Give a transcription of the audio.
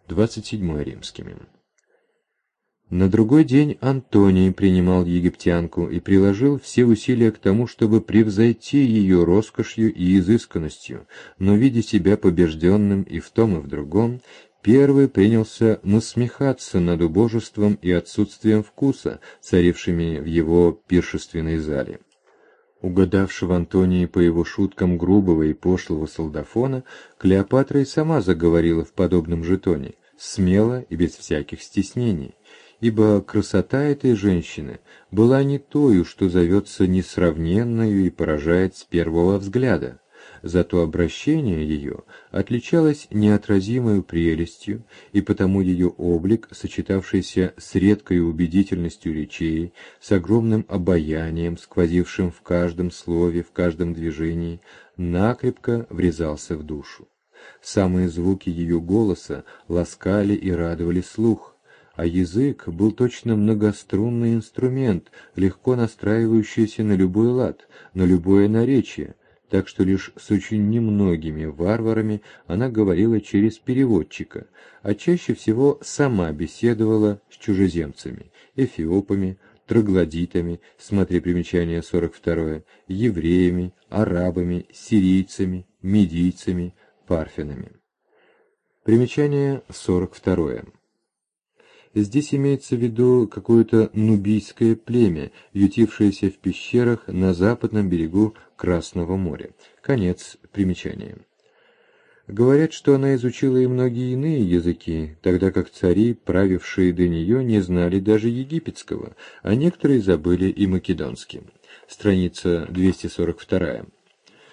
27 римскими. На другой день Антоний принимал египтянку и приложил все усилия к тому, чтобы превзойти ее роскошью и изысканностью, но, видя себя побежденным и в том, и в другом, первый принялся насмехаться над убожеством и отсутствием вкуса, царившими в его пиршественной зале. Угадавши в Антонии по его шуткам грубого и пошлого солдафона, Клеопатра и сама заговорила в подобном же тоне, смело и без всяких стеснений, ибо красота этой женщины была не тою, что зовется несравненною и поражает с первого взгляда. Зато обращение ее отличалось неотразимой прелестью, и потому ее облик, сочетавшийся с редкой убедительностью речей, с огромным обаянием, сквозившим в каждом слове, в каждом движении, накрепко врезался в душу. Самые звуки ее голоса ласкали и радовали слух, а язык был точно многострунный инструмент, легко настраивающийся на любой лад, на любое наречие, так что лишь с очень немногими варварами она говорила через переводчика, а чаще всего сама беседовала с чужеземцами, эфиопами, троглодитами, смотри примечание 42, евреями, арабами, сирийцами, медийцами, парфянами. Примечание 42. Здесь имеется в виду какое-то нубийское племя, ютившееся в пещерах на западном берегу Красного моря. Конец примечания. Говорят, что она изучила и многие иные языки, тогда как цари, правившие до нее, не знали даже египетского, а некоторые забыли и македонский. Страница 242.